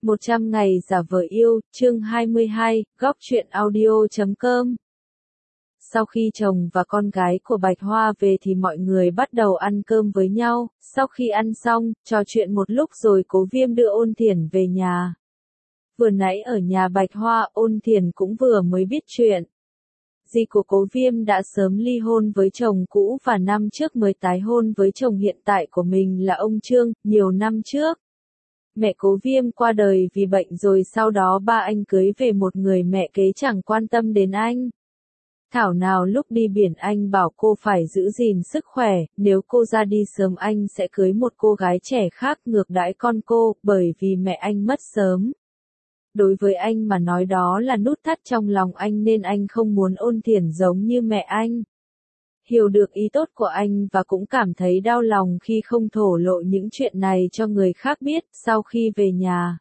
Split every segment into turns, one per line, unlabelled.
100 ngày giả vờ yêu, chương 22, góc truyện audio.com. Sau khi chồng và con gái của Bạch Hoa về thì mọi người bắt đầu ăn cơm với nhau, sau khi ăn xong, trò chuyện một lúc rồi Cố Viêm đưa Ôn Thiển về nhà. Vừa nãy ở nhà Bạch Hoa, Ôn Thiển cũng vừa mới biết chuyện. Dì của Cố Viêm đã sớm ly hôn với chồng cũ và năm trước mới tái hôn với chồng hiện tại của mình là ông Trương, nhiều năm trước. Mẹ Cố Viêm qua đời vì bệnh rồi sau đó ba anh cưới về một người mẹ kế chẳng quan tâm đến anh. Thảo nào lúc đi biển anh bảo cô phải giữ gìn sức khỏe, nếu cô ra đi sớm anh sẽ cưới một cô gái trẻ khác ngược đãi con cô, bởi vì mẹ anh mất sớm. Đối với anh mà nói đó là nút thắt trong lòng anh nên anh không muốn Ôn Thiển giống như mẹ anh. Hiểu được ý tốt của anh và cũng cảm thấy đau lòng khi không thổ lộ những chuyện này cho người khác biết. Sau khi về nhà,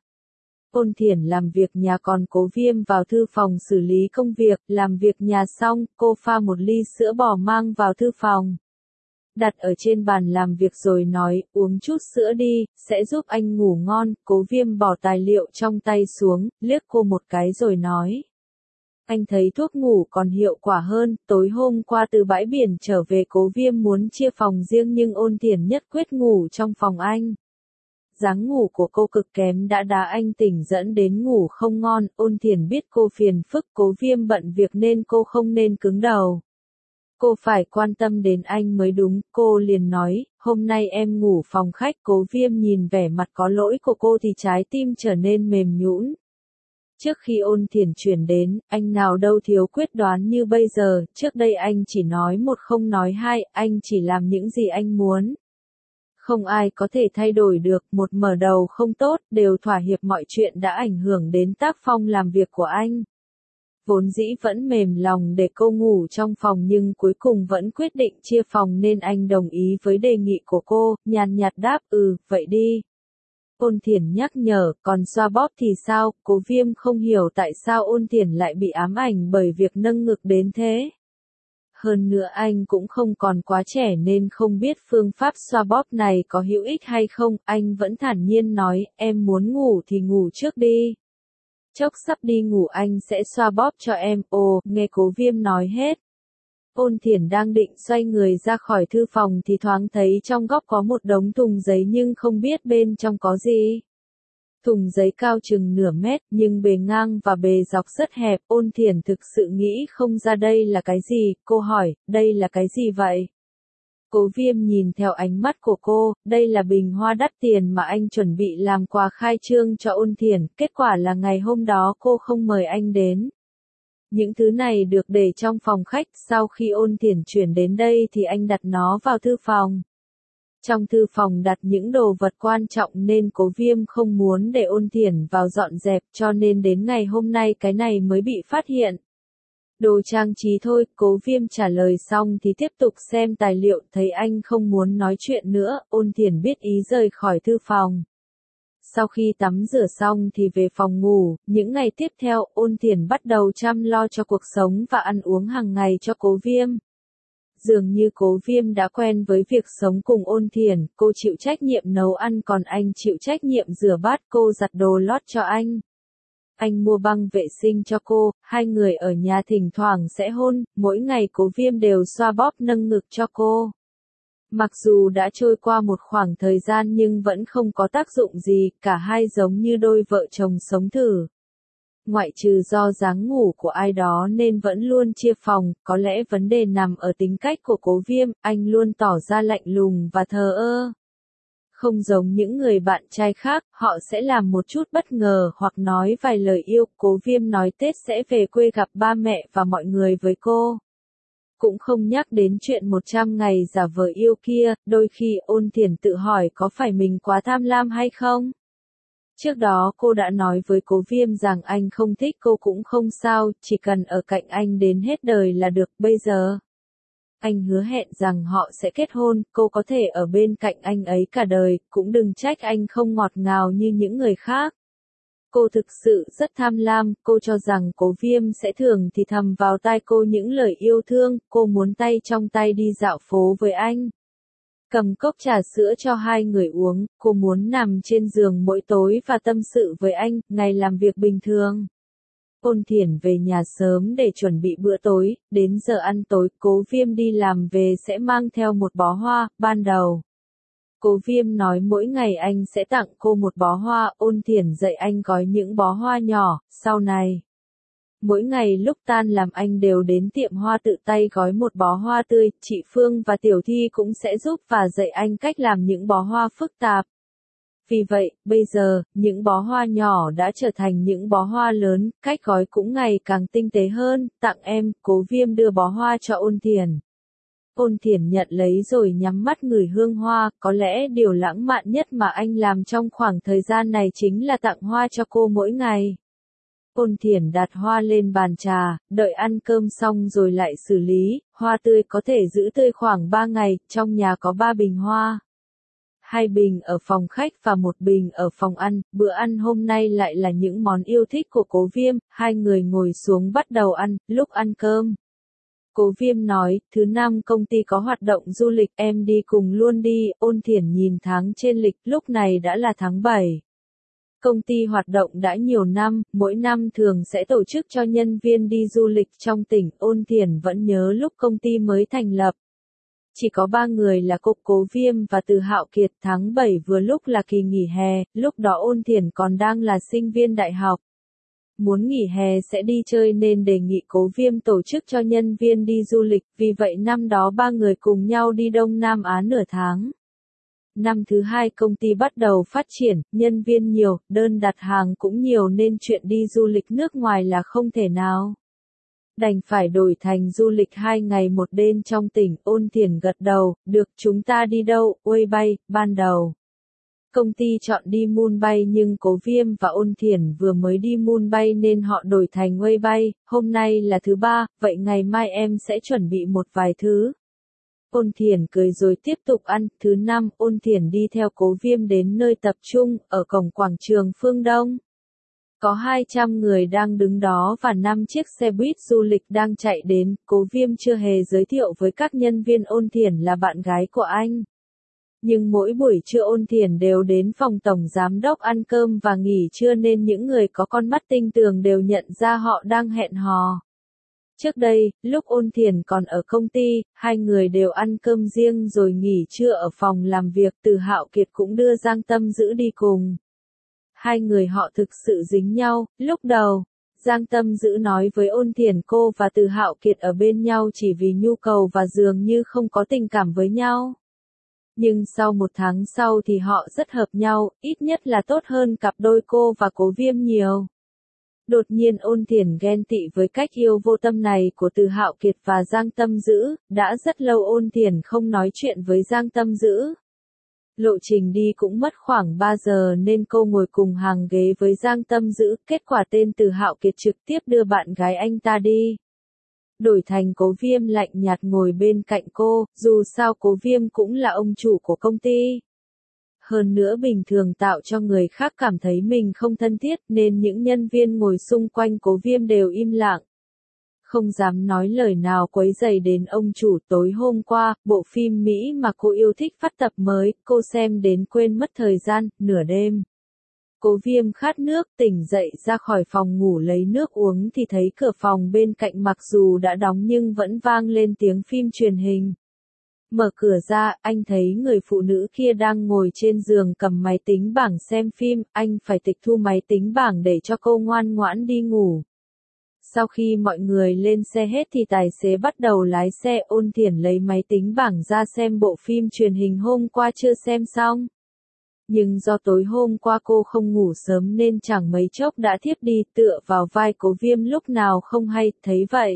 Ôn Thiển làm việc nhà còn Cố Viêm vào thư phòng xử lý công việc. Làm việc nhà xong, cô pha một ly sữa bò mang vào thư phòng, đặt ở trên bàn làm việc rồi nói, uống chút sữa đi, sẽ giúp anh ngủ ngon. Cố Viêm bỏ tài liệu trong tay xuống, liếc cô một cái rồi nói. Anh thấy thuốc ngủ còn hiệu quả hơn, tối hôm qua từ bãi biển trở về Cố Viêm muốn chia phòng riêng nhưng Ôn Thiển nhất quyết ngủ trong phòng anh. Dáng ngủ của cô cực kém đã đá anh tỉnh dẫn đến ngủ không ngon. Ôn Thiển biết cô phiền phức, Cố Viêm bận việc nên cô không nên cứng đầu. Cô phải quan tâm đến anh mới đúng, cô liền nói, hôm nay em ngủ phòng khách. Cố Viêm nhìn vẻ mặt có lỗi của cô thì trái tim trở nên mềm nhũn. Trước khi Ôn Thiển chuyển đến, anh nào đâu thiếu quyết đoán như bây giờ, trước đây anh chỉ nói một không nói hai, anh chỉ làm những gì anh muốn. Không ai có thể thay đổi được, một mở đầu không tốt, đều thỏa hiệp mọi chuyện đã ảnh hưởng đến tác phong làm việc của anh. Vốn dĩ vẫn mềm lòng để cô ngủ trong phòng nhưng cuối cùng vẫn quyết định chia phòng nên anh đồng ý với đề nghị của cô, nhàn nhạt đáp, vậy đi. Ôn Thiển nhắc nhở, còn xoa bóp thì sao? Cố Viêm không hiểu tại sao Ôn Thiển lại bị ám ảnh bởi việc nâng ngực đến thế. Hơn nữa anh cũng không còn quá trẻ nên không biết phương pháp xoa bóp này có hữu ích hay không, anh vẫn thản nhiên nói, em muốn ngủ thì ngủ trước đi. Chốc sắp đi ngủ anh sẽ xoa bóp cho em. Ồ, nghe Cố Viêm nói hết. Ôn Thiển đang định xoay người ra khỏi thư phòng thì thoáng thấy trong góc có một đống thùng giấy nhưng không biết bên trong có gì. Thùng giấy cao chừng nửa mét nhưng bề ngang và bề dọc rất hẹp. Ôn Thiển thực sự nghĩ không ra đây là cái gì, cô hỏi, đây là cái gì vậy? Cố Viêm nhìn theo ánh mắt của cô, đây là bình hoa đắt tiền mà anh chuẩn bị làm quà khai trương cho Ôn Thiển, kết quả là ngày hôm đó cô không mời anh đến. Những thứ này được để trong phòng khách, sau khi Ôn Thiển chuyển đến đây thì anh đặt nó vào thư phòng. Trong thư phòng đặt những đồ vật quan trọng nên Cố Viêm không muốn để Ôn Thiển vào dọn dẹp cho nên đến ngày hôm nay cái này mới bị phát hiện. Đồ trang trí thôi, Cố Viêm trả lời xong thì tiếp tục xem tài liệu, thấy anh không muốn nói chuyện nữa, Ôn Thiển biết ý rời khỏi thư phòng. Sau khi tắm rửa xong thì về phòng ngủ, những ngày tiếp theo Ôn Thiển bắt đầu chăm lo cho cuộc sống và ăn uống hàng ngày cho Cố Viêm. Dường như Cố Viêm đã quen với việc sống cùng Ôn Thiển, cô chịu trách nhiệm nấu ăn còn anh chịu trách nhiệm rửa bát, cô giặt đồ lót cho anh. Anh mua băng vệ sinh cho cô, hai người ở nhà thỉnh thoảng sẽ hôn, mỗi ngày Cố Viêm đều xoa bóp nâng ngực cho cô. Mặc dù đã trôi qua một khoảng thời gian nhưng vẫn không có tác dụng gì, cả hai giống như đôi vợ chồng sống thử. Ngoại trừ do dáng ngủ của ai đó nên vẫn luôn chia phòng, có lẽ vấn đề nằm ở tính cách của Cố Viêm, anh luôn tỏ ra lạnh lùng và thờ ơ. Không giống những người bạn trai khác, họ sẽ làm một chút bất ngờ hoặc nói vài lời yêu. Cố Viêm nói Tết sẽ về quê gặp ba mẹ và mọi người với cô. Cũng không nhắc đến chuyện 100 ngày giả vờ yêu kia, đôi khi Ôn Thiển tự hỏi có phải mình quá tham lam hay không? Trước đó cô đã nói với Cố Viêm rằng anh không thích cô cũng không sao, chỉ cần ở cạnh anh đến hết đời là được. Bây giờ, anh hứa hẹn rằng họ sẽ kết hôn, cô có thể ở bên cạnh anh ấy cả đời, cũng đừng trách anh không ngọt ngào như những người khác. Cô thực sự rất tham lam, cô cho rằng Cố Viêm sẽ thường thì thầm vào tai cô những lời yêu thương, cô muốn tay trong tay đi dạo phố với anh. cầm cốc trà sữa cho hai người uống, cô muốn nằm trên giường mỗi tối và tâm sự với anh, ngày làm việc bình thường. Ôn Thiển về nhà sớm để chuẩn bị bữa tối, đến giờ ăn tối, Cố Viêm đi làm về sẽ mang theo một bó hoa, ban đầu. Cố Viêm nói mỗi ngày anh sẽ tặng cô một bó hoa, Ôn Thiển dạy anh gói những bó hoa nhỏ, sau này. Mỗi ngày lúc tan làm anh đều đến tiệm hoa tự tay gói một bó hoa tươi, chị Phương và Tiểu Thi cũng sẽ giúp và dạy anh cách làm những bó hoa phức tạp. Vì vậy, bây giờ, những bó hoa nhỏ đã trở thành những bó hoa lớn, cách gói cũng ngày càng tinh tế hơn, tặng em, Cố Viêm đưa bó hoa cho Ôn Thiển. Ôn Thiển nhận lấy rồi nhắm mắt ngửi hương hoa, có lẽ điều lãng mạn nhất mà anh làm trong khoảng thời gian này chính là tặng hoa cho cô mỗi ngày. Ôn Thiển đặt hoa lên bàn trà, đợi ăn cơm xong rồi lại xử lý, hoa tươi có thể giữ tươi khoảng 3 ngày, trong nhà có 3 bình hoa. 2 bình ở phòng khách và 1 bình ở phòng ăn, bữa ăn hôm nay lại là những món yêu thích của Cố Viêm, hai người ngồi xuống bắt đầu ăn, lúc ăn cơm. Cố Viêm nói, thứ năm công ty có hoạt động du lịch, em đi cùng luôn đi, Ôn Thiển nhìn tháng trên lịch, lúc này đã là tháng 7. Công ty hoạt động đã nhiều năm, mỗi năm thường sẽ tổ chức cho nhân viên đi du lịch trong tỉnh, Ôn Thiển vẫn nhớ lúc công ty mới thành lập. Chỉ có 3 người là Cố Viêm và Từ Hạo Kiệt, tháng 7 vừa lúc là kỳ nghỉ hè, lúc đó Ôn Thiển còn đang là sinh viên đại học. Muốn nghỉ hè sẽ đi chơi nên đề nghị Cố Viêm tổ chức cho nhân viên đi du lịch, vì vậy năm đó 3 người cùng nhau đi Đông Nam Á nửa tháng. Năm thứ 2 công ty bắt đầu phát triển, nhân viên nhiều, đơn đặt hàng cũng nhiều nên chuyện đi du lịch nước ngoài là không thể nào. Đành phải đổi thành du lịch 2 ngày 1 đêm trong tỉnh, Ôn Thiển gật đầu, được, chúng ta đi đâu, Mumbai, ban đầu. Công ty chọn đi Mumbai nhưng Cố Viêm và Ôn Thiển vừa mới đi Mumbai nên họ đổi thành Mumbai, hôm nay là thứ 3, vậy ngày mai em sẽ chuẩn bị một vài thứ. Ôn Thiển cười rồi tiếp tục ăn, thứ 5, Ôn Thiển đi theo Cố Viêm đến nơi tập trung, ở cổng quảng trường Phương Đông. Có 200 người đang đứng đó và 5 chiếc xe buýt du lịch đang chạy đến, Cố Viêm chưa hề giới thiệu với các nhân viên Ôn Thiển là bạn gái của anh. Nhưng mỗi buổi trưa Ôn Thiển đều đến phòng tổng giám đốc ăn cơm và nghỉ trưa nên những người có con mắt tinh tường đều nhận ra họ đang hẹn hò. Trước đây, lúc Ôn Thiển còn ở công ty, hai người đều ăn cơm riêng rồi nghỉ trưa ở phòng làm việc, Từ Hạo Kiệt cũng đưa Giang Tâm Dữ đi cùng. Hai người họ thực sự dính nhau, lúc đầu, Giang Tâm Dữ nói với Ôn Thiển cô và Từ Hạo Kiệt ở bên nhau chỉ vì nhu cầu và dường như không có tình cảm với nhau. Nhưng sau 1 tháng sau thì họ rất hợp nhau, ít nhất là tốt hơn cặp đôi cô và Cố Viêm nhiều. Đột nhiên Ôn Thiển ghen tị với cách yêu vô tâm này của Từ Hạo Kiệt và Giang Tâm Dữ, đã rất lâu Ôn Thiển không nói chuyện với Giang Tâm Dữ. Lộ trình đi cũng mất khoảng 3 giờ nên cô ngồi cùng hàng ghế với Giang Tâm Dữ, kết quả tên Từ Hạo Kiệt trực tiếp đưa bạn gái anh ta đi. Đổi thành Cố Viêm lạnh nhạt ngồi bên cạnh cô, dù sao Cố Viêm cũng là ông chủ của công ty. Hơn nữa bình thường tạo cho người khác cảm thấy mình không thân thiết nên những nhân viên ngồi xung quanh Cố Viêm đều im lặng. Không dám nói lời nào quấy rầy đến ông chủ. Tối hôm qua, bộ phim Mỹ mà cô yêu thích phát tập mới, cô xem đến quên mất thời gian, nửa đêm. Cố Viêm khát nước, tỉnh dậy ra khỏi phòng ngủ lấy nước uống thì thấy cửa phòng bên cạnh mặc dù đã đóng nhưng vẫn vang lên tiếng phim truyền hình. Mở cửa ra, anh thấy người phụ nữ kia đang ngồi trên giường cầm máy tính bảng xem phim, anh phải tịch thu máy tính bảng để cho cô ngoan ngoãn đi ngủ. Sau khi mọi người lên xe hết thì tài xế bắt đầu lái xe. Ôn Thiển lấy máy tính bảng ra xem bộ phim truyền hình hôm qua chưa xem xong. Nhưng do tối hôm qua cô không ngủ sớm nên chẳng mấy chốc đã thiếp đi, tựa vào vai Cố Viêm lúc nào không hay, thấy vậy.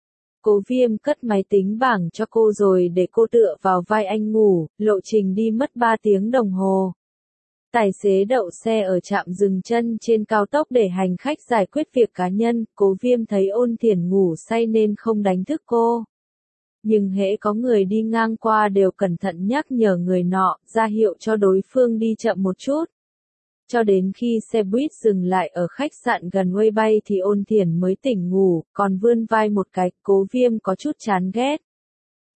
Cố Viêm cất máy tính bảng cho cô rồi để cô tựa vào vai anh ngủ, lộ trình đi mất 3 tiếng đồng hồ. Tài xế đậu xe ở trạm dừng chân trên cao tốc để hành khách giải quyết việc cá nhân, Cố Viêm thấy Ôn Thiển ngủ say nên không đánh thức cô. Nhưng hễ có người đi ngang qua đều cẩn thận nhắc nhở người nọ, ra hiệu cho đối phương đi chậm một chút. Cho đến khi xe buýt dừng lại ở khách sạn gần Mumbai thì Ôn Thiển mới tỉnh ngủ, còn vươn vai một cái, Cố Viêm có chút chán ghét.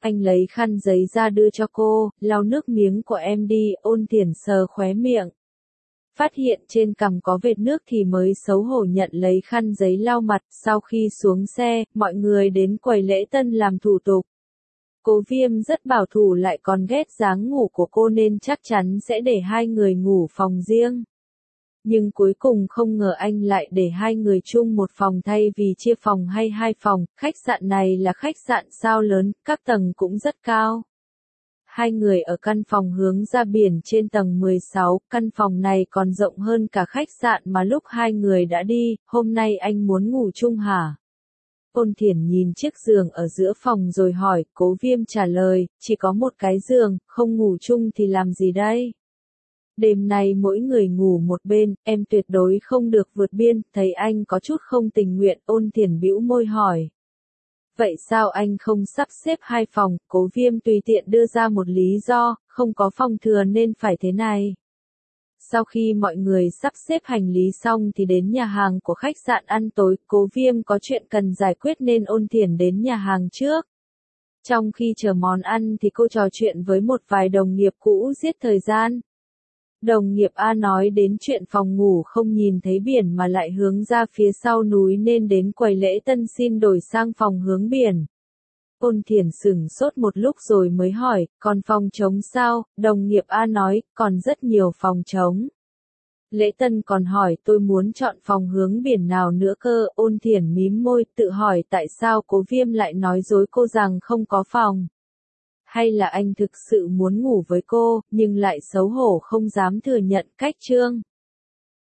Anh lấy khăn giấy ra đưa cho cô, lau nước miếng của em đi, Ôn Thiển sờ khóe miệng. Phát hiện trên cằm có vệt nước thì mới xấu hổ nhận lấy khăn giấy lau mặt. Sau khi xuống xe, mọi người đến quầy lễ tân làm thủ tục. Cố Viêm rất bảo thủ lại còn ghét dáng ngủ của cô nên chắc chắn sẽ để hai người ngủ phòng riêng. Nhưng cuối cùng không ngờ anh lại để hai người chung một phòng thay vì chia phòng hay hai phòng. Khách sạn này là khách sạn sao lớn, các tầng cũng rất cao. Hai người ở căn phòng hướng ra biển trên tầng 16, căn phòng này còn rộng hơn cả khách sạn mà lúc hai người đã đi. Hôm nay anh muốn ngủ chung hả? Ôn Thiển nhìn chiếc giường ở giữa phòng rồi hỏi. Cố Viêm trả lời, chỉ có một cái giường, không ngủ chung thì làm gì đây? Đêm nay mỗi người ngủ một bên, em tuyệt đối không được vượt biên. Thấy anh có chút không tình nguyện, Ôn Thiển bĩu môi hỏi. Vậy sao anh không sắp xếp hai phòng? Cố Viêm tùy tiện đưa ra một lý do, không có phòng thừa nên phải thế này. Sau khi mọi người sắp xếp hành lý xong thì đến nhà hàng của khách sạn ăn tối. Cố Viêm có chuyện cần giải quyết nên Ôn Thiển đến nhà hàng trước. Trong khi chờ món ăn thì cô trò chuyện với một vài đồng nghiệp cũ giết thời gian. Đồng nghiệp A nói đến chuyện phòng ngủ không nhìn thấy biển mà lại hướng ra phía sau núi nên đến quầy lễ tân xin đổi sang phòng hướng biển. Ôn Thiển sửng sốt một lúc rồi mới hỏi, còn phòng trống sao? Đồng nghiệp A nói, còn rất nhiều phòng trống. Lễ tân còn hỏi tôi muốn chọn phòng hướng biển nào nữa cơ? Ôn Thiển mím môi tự hỏi tại sao Cố Viêm lại nói dối cô rằng không có phòng. Hay là anh thực sự muốn ngủ với cô, nhưng lại xấu hổ không dám thừa nhận cách trương.